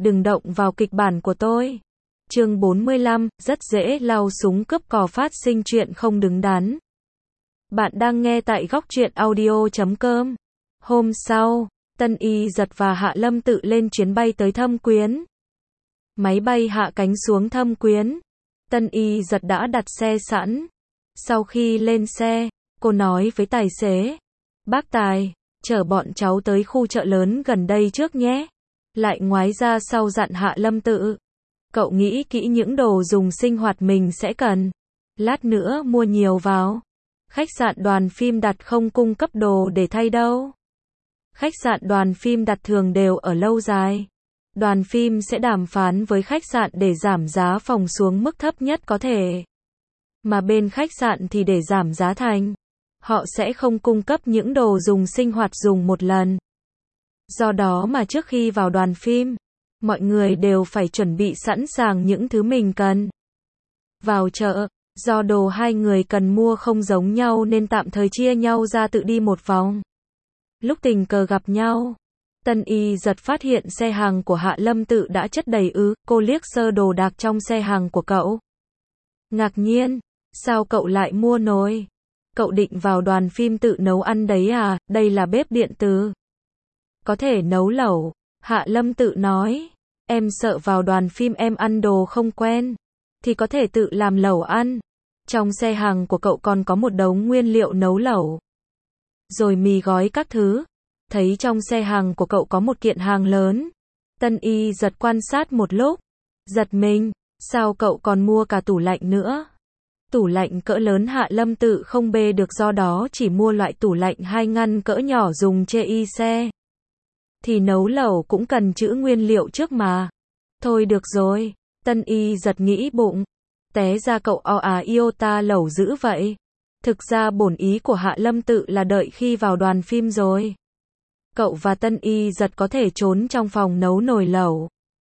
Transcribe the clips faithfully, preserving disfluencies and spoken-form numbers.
đừng động vào kịch bản của tôi. Chương bốn mươi lăm, rất dễ lau súng cướp cò phát sinh chuyện không đứng đắn. Bạn đang nghe tại góc truyện audio chấm com. Hôm sau, Tân Y Giật và Hạ Lâm Tự lên chuyến bay tới Thâm Quyến. Máy bay hạ cánh xuống Thâm Quyến. Tân Y Giật đã đặt xe sẵn. Sau khi lên xe, cô nói với tài xế, bác Tài, chở bọn cháu tới khu chợ lớn gần đây trước nhé. Lại ngoái ra sau dặn Hạ Lâm Tự, cậu nghĩ kỹ những đồ dùng sinh hoạt mình sẽ cần. Lát nữa mua nhiều vào. Khách sạn đoàn phim đặt không cung cấp đồ để thay đâu. Khách sạn đoàn phim đặt thường đều ở lâu dài. Đoàn phim sẽ đàm phán với khách sạn để giảm giá phòng xuống mức thấp nhất có thể. Mà bên khách sạn thì để giảm giá thành, họ sẽ không cung cấp những đồ dùng sinh hoạt dùng một lần. Do đó mà trước khi vào đoàn phim, mọi người đều phải chuẩn bị sẵn sàng những thứ mình cần. Vào chợ, do đồ hai người cần mua không giống nhau nên tạm thời chia nhau ra tự đi một vòng. Lúc tình cờ gặp nhau, Tân Y Giật phát hiện xe hàng của Hạ Lâm Tự đã chất đầy ứ, cô liếc sơ đồ đạc trong xe hàng của cậu. Ngạc nhiên, sao cậu lại mua nồi? Cậu định vào đoàn phim tự nấu ăn đấy à, đây là bếp điện từ. Có thể nấu lẩu, Hạ Lâm Tự nói. Em sợ vào đoàn phim em ăn đồ không quen, thì có thể tự làm lẩu ăn. Trong xe hàng của cậu còn có một đống nguyên liệu nấu lẩu. Rồi mì gói các thứ. Thấy trong xe hàng của cậu có một kiện hàng lớn. Tân Y Giật quan sát một lúc. Giật mình, sao cậu còn mua cả tủ lạnh nữa? Tủ lạnh cỡ lớn Hạ Lâm Tự không bê được, do đó chỉ mua loại tủ lạnh hai ngăn cỡ nhỏ dùng chê y xe. Thì nấu lẩu cũng cần trữ nguyên liệu trước mà. Thôi được rồi, Tân Y Giật nghĩ bụng. Té ra cậu o à iota lẩu dữ vậy. Thực ra bổn ý của Hạ Lâm Tự là đợi khi vào đoàn phim rồi, cậu và Tân Y Giật có thể trốn trong phòng nấu nồi lẩu,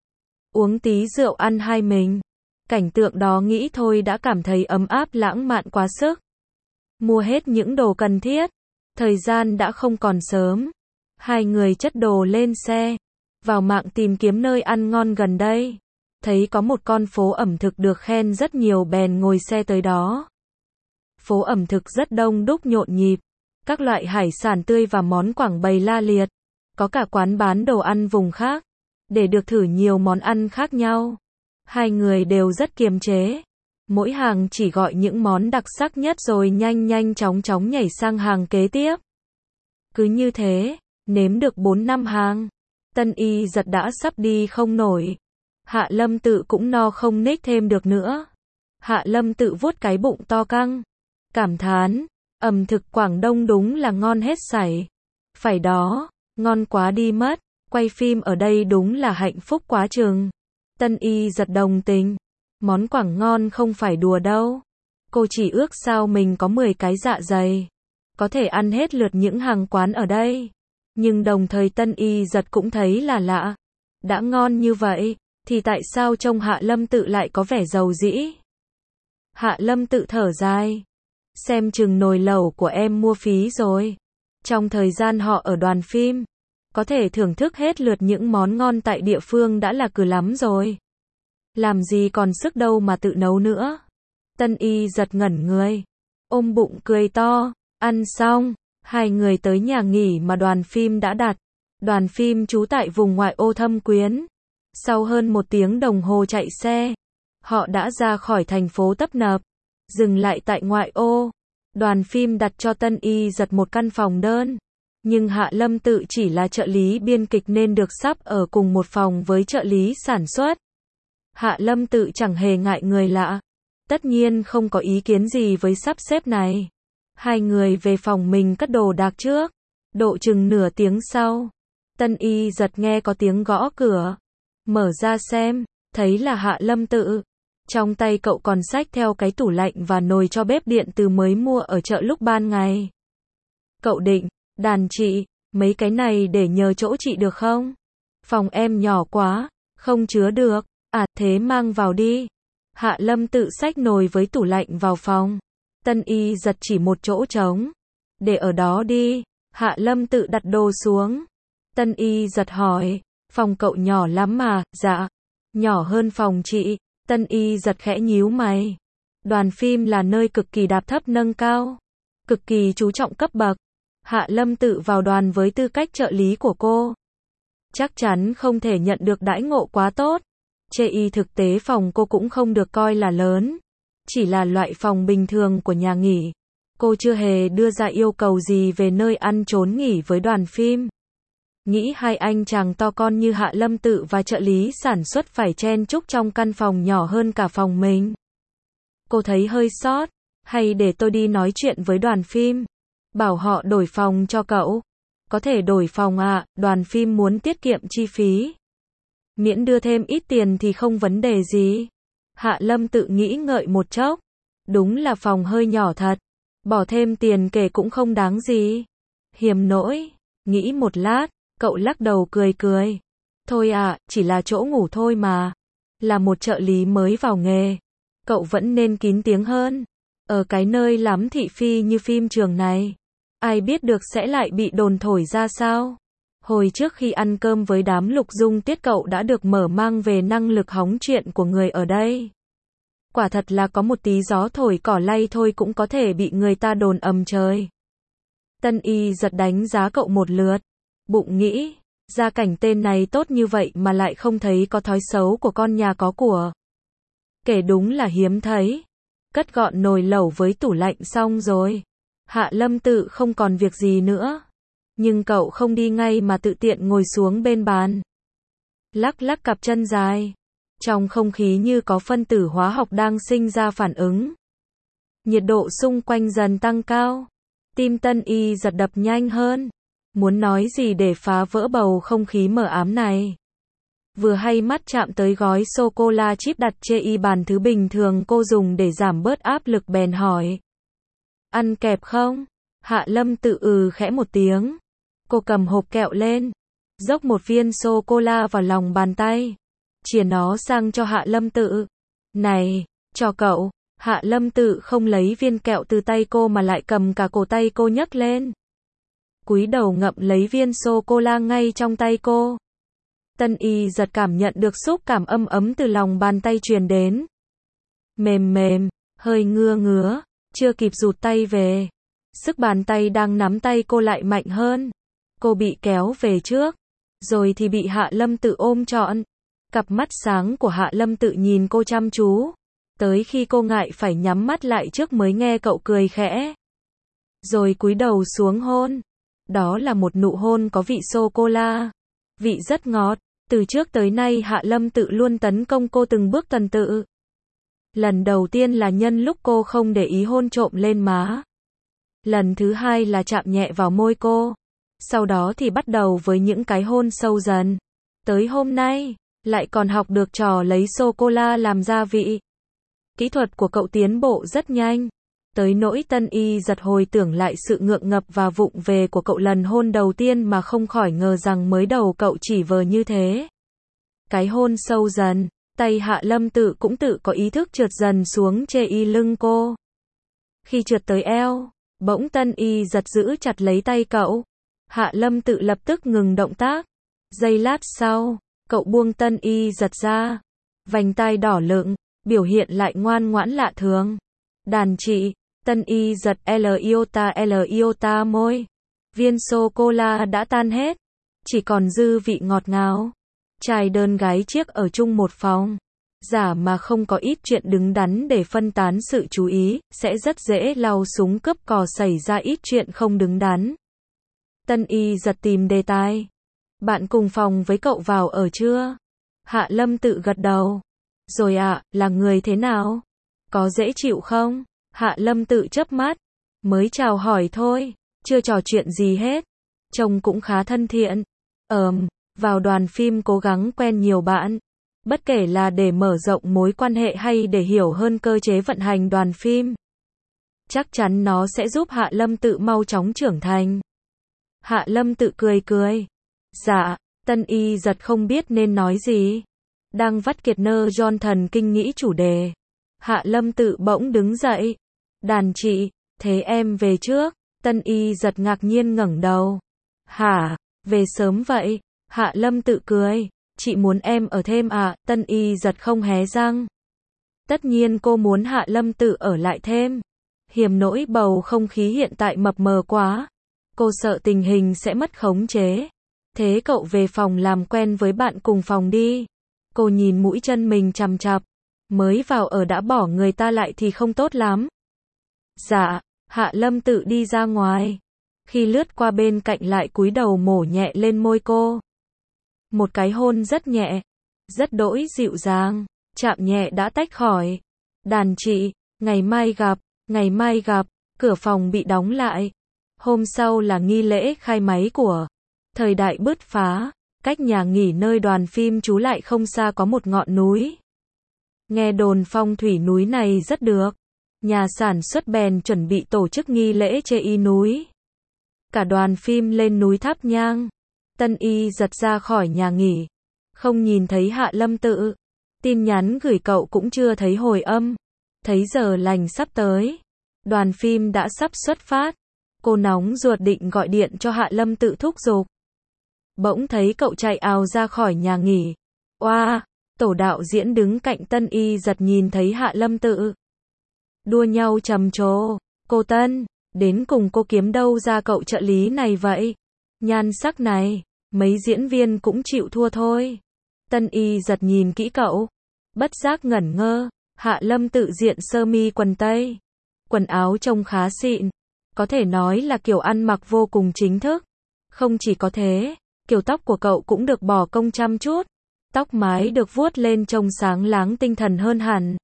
uống tí rượu ăn hai mình. Cảnh tượng đó nghĩ thôi đã cảm thấy ấm áp lãng mạn quá sức. Mua hết những đồ cần thiết. Thời gian đã không còn sớm. Hai người chất đồ lên xe. Vào mạng tìm kiếm nơi ăn ngon gần đây. Thấy có một con phố ẩm thực được khen rất nhiều bèn ngồi xe tới đó. Phố ẩm thực rất đông đúc nhộn nhịp. Các loại hải sản tươi và món Quảng bày la liệt. Có cả quán bán đồ ăn vùng khác. Để được thử nhiều món ăn khác nhau. Hai người đều rất kiềm chế. Mỗi hàng chỉ gọi những món đặc sắc nhất rồi nhanh nhanh chóng chóng nhảy sang hàng kế tiếp. Cứ như thế, nếm được bốn năm hàng. Tân Y Giật đã sắp đi không nổi. Hạ Lâm Tự cũng no không nhích thêm được nữa. Hạ Lâm Tự vuốt cái bụng to căng. Cảm thán, ẩm thực Quảng Đông đúng là ngon hết sảy. Phải đó, ngon quá đi mất. Quay phim ở đây đúng là hạnh phúc quá chừng. Tân Y Giật đồng tình. Món Quảng ngon không phải đùa đâu. Cô chỉ ước sao mình có mười cái dạ dày, có thể ăn hết lượt những hàng quán ở đây. Nhưng đồng thời Tân Y Giật cũng thấy là lạ. Đã ngon như vậy, thì tại sao trông Hạ Lâm Tự lại có vẻ giàu dĩ? Hạ Lâm Tự thở dài. Xem chừng nồi lẩu của em mua phí rồi. Trong thời gian họ ở đoàn phim, có thể thưởng thức hết lượt những món ngon tại địa phương đã là cừ lắm rồi. Làm gì còn sức đâu mà tự nấu nữa. Tân Y Giật ngẩn người, ôm bụng cười to. Ăn xong, hai người tới nhà nghỉ mà đoàn phim đã đặt. Đoàn phim trú tại vùng ngoại ô Thâm Quyến. Sau hơn một tiếng đồng hồ chạy xe, họ đã ra khỏi thành phố tấp nập, dừng lại tại ngoại ô. Đoàn phim đặt cho Tân Y Giật một căn phòng đơn. Nhưng Hạ Lâm Tự chỉ là trợ lý biên kịch nên được sắp ở cùng một phòng với trợ lý sản xuất. Hạ Lâm Tự chẳng hề ngại người lạ. Tất nhiên không có ý kiến gì với sắp xếp này. Hai người về phòng mình cất đồ đạc trước. Độ chừng nửa tiếng sau, Tân Y Giật nghe có tiếng gõ cửa. Mở ra xem, thấy là Hạ Lâm Tự. Trong tay cậu còn xách theo cái tủ lạnh và nồi cho bếp điện từ mới mua ở chợ lúc ban ngày. Cậu định, đàn chị, mấy cái này để nhờ chỗ chị được không? Phòng em nhỏ quá, không chứa được. À, thế mang vào đi. Hạ Lâm Tự xách nồi với tủ lạnh vào phòng. Tân Y Giật chỉ một chỗ trống. Để ở đó đi. Hạ Lâm Tự đặt đồ xuống. Tân Y Giật hỏi, Phòng cậu nhỏ lắm mà, dạ. Nhỏ hơn phòng chị. Tân Y giật khẽ nhíu mày. Đoàn phim là nơi cực kỳ đạp thấp nâng cao. Cực kỳ chú trọng cấp bậc. Hạ Lâm Tự vào đoàn với tư cách trợ lý của cô. Chắc chắn không thể nhận được đãi ngộ quá tốt. Chê y thực tế phòng cô cũng không được coi là lớn. Chỉ là loại phòng bình thường của nhà nghỉ. Cô chưa hề đưa ra yêu cầu gì về nơi ăn trốn nghỉ với đoàn phim. Nghĩ hai anh chàng to con như Hạ Lâm Tự và trợ lý sản xuất phải chen chúc trong căn phòng nhỏ hơn cả phòng mình. Cô thấy hơi sót. Hay để tôi đi nói chuyện với đoàn phim. Bảo họ đổi phòng cho cậu. Có thể đổi phòng ạ, à, đoàn phim muốn tiết kiệm chi phí. Miễn đưa thêm ít tiền thì không vấn đề gì. Hạ Lâm Tự nghĩ ngợi một chốc. Đúng là phòng hơi nhỏ thật. Bỏ thêm tiền kể cũng không đáng gì. Hiếm nỗi. Nghĩ một lát, cậu lắc đầu cười cười. Thôi à, chỉ là chỗ ngủ thôi mà. Là một trợ lý mới vào nghề. Cậu vẫn nên kín tiếng hơn. Ở cái nơi lắm thị phi như phim trường này. Ai biết được sẽ lại bị đồn thổi ra sao. Hồi trước khi ăn cơm với đám Lục Dung Tiết cậu đã được mở mang về năng lực hóng chuyện của người ở đây. Quả thật là có một tí gió thổi cỏ lay thôi cũng có thể bị người ta đồn ầm trời. Tân Y giật đánh giá cậu một lượt. Bụng nghĩ, gia cảnh tên này tốt như vậy mà lại không thấy có thói xấu của con nhà có của. Kể đúng là hiếm thấy. Cất gọn nồi lẩu với tủ lạnh xong rồi. Hạ Lâm Tự không còn việc gì nữa. Nhưng cậu không đi ngay mà tự tiện ngồi xuống bên bàn. Lắc lắc cặp chân dài. Trong không khí như có phân tử hóa học đang sinh ra phản ứng. Nhiệt độ xung quanh dần tăng cao. Tim Tân Y giật đập nhanh hơn. Muốn nói gì để phá vỡ bầu không khí mờ ám này. Vừa hay mắt chạm tới gói sô-cô-la chip đặt chê y bàn thứ bình thường cô dùng để giảm bớt áp lực bèn hỏi. Ăn kẹp không? Hạ Lâm Tự ừ khẽ một tiếng. Cô cầm hộp kẹo lên. Dốc một viên sô-cô-la vào lòng bàn tay. Chìa nó sang cho Hạ Lâm Tự. Này, cho cậu. Hạ Lâm Tự không lấy viên kẹo từ tay cô mà lại cầm cả cổ tay cô nhấc lên. Cúi đầu ngậm lấy viên sô-cô-la ngay trong tay cô. Tân Y giật cảm nhận được xúc cảm âm ấm từ lòng bàn tay truyền đến. Mềm mềm, hơi ngưa ngứa, chưa kịp rụt tay về. Sức bàn tay đang nắm tay cô lại mạnh hơn. Cô bị kéo về trước, rồi thì bị Hạ Lâm Tự ôm trọn. Cặp mắt sáng của Hạ Lâm Tự nhìn cô chăm chú. Tới khi cô ngại phải nhắm mắt lại trước mới nghe cậu cười khẽ. Rồi cúi đầu xuống hôn. Đó là một nụ hôn có vị sô-cô-la. Vị rất ngọt. Từ trước tới nay Hạ Lâm Tự luôn tấn công cô từng bước tuần tự. Lần đầu tiên là nhân lúc cô không để ý hôn trộm lên má. Lần thứ hai là chạm nhẹ vào môi cô. Sau đó thì bắt đầu với những cái hôn sâu dần. Tới hôm nay, lại còn học được trò lấy sô-cô-la làm gia vị. Kỹ thuật của cậu tiến bộ rất nhanh. Tới nỗi Tân Y giật hồi tưởng lại sự ngượng ngập và vụng về của cậu lần hôn đầu tiên mà không khỏi ngờ rằng mới đầu cậu chỉ vờ như thế. Cái hôn sâu dần, tay Hạ Lâm Tự cũng tự có ý thức trượt dần xuống chê y lưng cô. Khi trượt tới eo, bỗng Tân Y giật giữ chặt lấy tay cậu. Hạ Lâm Tự lập tức ngừng động tác. Giây lát sau, cậu buông Tân Y giật ra. Vành tai đỏ lựng, biểu hiện lại ngoan ngoãn lạ thường. Đàn chị. Tân Y giật L iota L iota môi. Viên sô-cô-la đã tan hết. Chỉ còn dư vị ngọt ngào. Trai đơn gái chiếc ở chung một phòng. Giả mà không có ít chuyện đứng đắn để phân tán sự chú ý, sẽ rất dễ lau súng cướp cò xảy ra ít chuyện không đứng đắn. Tân Y giật tìm đề tài. Bạn cùng phòng với cậu vào ở chưa? Hạ Lâm Tự gật đầu. Rồi ạ, à, là người thế nào? Có dễ chịu không? Hạ Lâm Tự chớp mắt. Mới chào hỏi thôi, chưa trò chuyện gì hết. Trông cũng khá thân thiện. Ờm, vào đoàn phim cố gắng quen nhiều bạn. Bất kể là để mở rộng mối quan hệ hay để hiểu hơn cơ chế vận hành đoàn phim. Chắc chắn nó sẽ giúp Hạ Lâm Tự mau chóng trưởng thành. Hạ Lâm Tự cười cười. Dạ, Tân Y giật không biết nên nói gì. Đang vắt kiệt nơ John thần kinh nghĩ chủ đề. Hạ Lâm Tự bỗng đứng dậy. Đàn chị, thế em về trước. Tân Y giật ngạc nhiên ngẩng đầu. Hả, về sớm vậy? Hạ Lâm Tự cười, chị muốn em ở thêm à, Tân Y giật không hé răng. Tất nhiên cô muốn Hạ Lâm Tự ở lại thêm. Hiềm nỗi bầu không khí hiện tại mập mờ quá. Cô sợ tình hình sẽ mất khống chế. Thế cậu về phòng làm quen với bạn cùng phòng đi. Cô nhìn mũi chân mình chằm chặp. Mới vào ở đã bỏ người ta lại thì không tốt lắm. Dạ, Hạ Lâm Tự đi ra ngoài. Khi lướt qua bên cạnh lại cúi đầu mổ nhẹ lên môi cô. Một cái hôn rất nhẹ, rất đỗi dịu dàng, chạm nhẹ đã tách khỏi. Đàn chị, ngày mai gặp, ngày mai gặp, cửa phòng bị đóng lại. Hôm sau là nghi lễ khai máy của thời đại bứt phá, cách nhà nghỉ nơi đoàn phim trú lại không xa có một ngọn núi. Nghe đồn phong thủy núi này rất được. Nhà sản xuất bèn chuẩn bị tổ chức nghi lễ chê y núi. Cả đoàn phim lên núi thắp nhang. Tân Y giật ra khỏi nhà nghỉ. Không nhìn thấy Hạ Lâm Tự. Tin nhắn gửi cậu cũng chưa thấy hồi âm. Thấy giờ lành sắp tới. Đoàn phim đã sắp xuất phát. Cô nóng ruột định gọi điện cho Hạ Lâm Tự thúc giục. Bỗng thấy cậu chạy ào ra khỏi nhà nghỉ. Oa, tổ đạo diễn đứng cạnh Tân Y giật nhìn thấy Hạ Lâm Tự. Đua nhau trầm trồ. Cô Tân, đến cùng cô kiếm đâu ra cậu trợ lý này vậy? Nhan sắc này, mấy diễn viên cũng chịu thua thôi. Tân Y giật nhìn kỹ cậu. Bất giác ngẩn ngơ. Hạ Lâm Tự diện sơ mi quần tây. Quần áo trông khá xịn. Có thể nói là kiểu ăn mặc vô cùng chính thức. Không chỉ có thế, kiểu tóc của cậu cũng được bỏ công chăm chút. Tóc mái được vuốt lên trông sáng láng tinh thần hơn hẳn.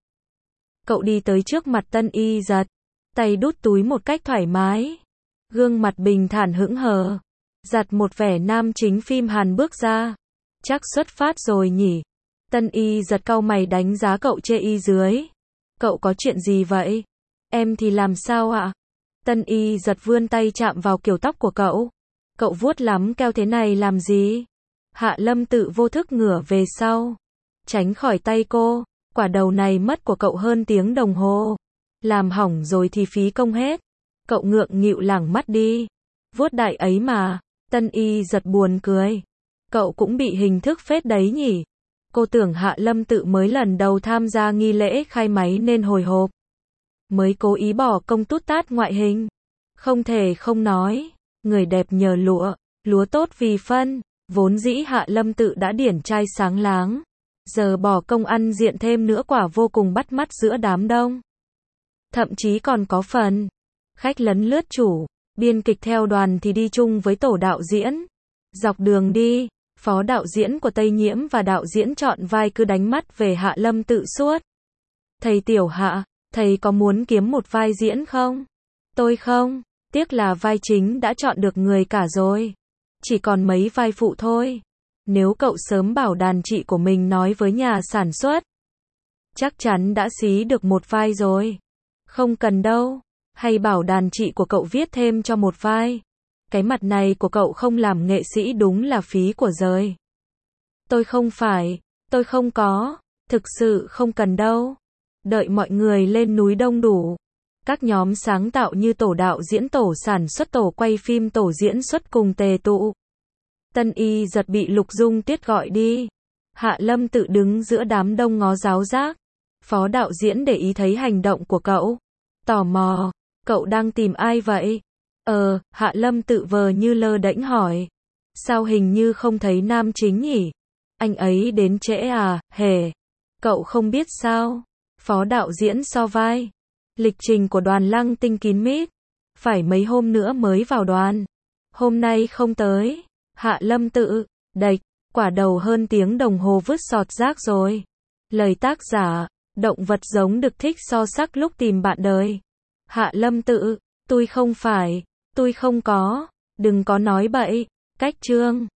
Cậu đi tới trước mặt Tân Y giật. Tay đút túi một cách thoải mái. Gương mặt bình thản hững hờ. Giặt một vẻ nam chính phim Hàn bước ra. Chắc xuất phát rồi nhỉ. Tân Y giật cau mày đánh giá cậu chê y dưới. Cậu có chuyện gì vậy? Em thì làm sao ạ? Tân Y giật vươn tay chạm vào kiểu tóc của cậu. Cậu vuốt lắm keo thế này làm gì? Hạ Lâm Tự vô thức ngửa về sau. Tránh khỏi tay cô. Quả đầu này mất của cậu hơn tiếng đồng hồ. Làm hỏng rồi thì phí công hết. Cậu ngượng nghịu lảng mắt đi. Vuốt đại ấy mà. Tân Y giật buồn cười. Cậu cũng bị hình thức phết đấy nhỉ. Cô tưởng Hạ Lâm Tự mới lần đầu tham gia nghi lễ khai máy nên hồi hộp. Mới cố ý bỏ công tút tát ngoại hình. Không thể không nói. Người đẹp nhờ lụa. Lúa tốt vì phân. Vốn dĩ Hạ Lâm Tự đã điển trai sáng láng. Giờ bỏ công ăn diện thêm nữa quả vô cùng bắt mắt giữa đám đông. Thậm chí còn có phần khách lấn lướt chủ, biên kịch theo đoàn thì đi chung với tổ đạo diễn. Dọc đường đi, phó đạo diễn của Tây Nhiễm và đạo diễn chọn vai cứ đánh mắt về Hạ Lâm Tự suốt. Thầy Tiểu Hạ, thầy có muốn kiếm một vai diễn không? Tôi không, tiếc là vai chính đã chọn được người cả rồi. Chỉ còn mấy vai phụ thôi. Nếu cậu sớm bảo đàn chị của mình nói với nhà sản xuất, chắc chắn đã xí được một vai rồi. Không cần đâu. Hay bảo đàn chị của cậu viết thêm cho một vai. Cái mặt này của cậu không làm nghệ sĩ đúng là phí của giời. Tôi không phải, tôi không có, thực sự không cần đâu. Đợi mọi người lên núi đông đủ. Các nhóm sáng tạo như tổ đạo diễn, tổ sản xuất, tổ quay phim, tổ diễn xuất cùng tề tụ. Tân Y giật bị Lục Dung Tuyết gọi đi. Hạ Lâm Tự đứng giữa đám đông ngó giáo giác. Phó đạo diễn để ý thấy hành động của cậu. Tò mò, cậu đang tìm ai vậy? Ờ, Hạ Lâm Tự vờ như lơ đễnh hỏi. Sao hình như không thấy nam chính nhỉ? Anh ấy đến trễ à, hề. Cậu không biết sao? Phó đạo diễn so vai. Lịch trình của đoàn Lăng Tinh kín mít. Phải mấy hôm nữa mới vào đoàn. Hôm nay không tới. Hạ Lâm Tự, đạch, quả đầu hơn tiếng đồng hồ vứt sọt rác rồi. Lời tác giả, động vật giống được thích so sắc lúc tìm bạn đời. Hạ Lâm Tự, tôi không phải, tôi không có, đừng có nói bậy, cách chương.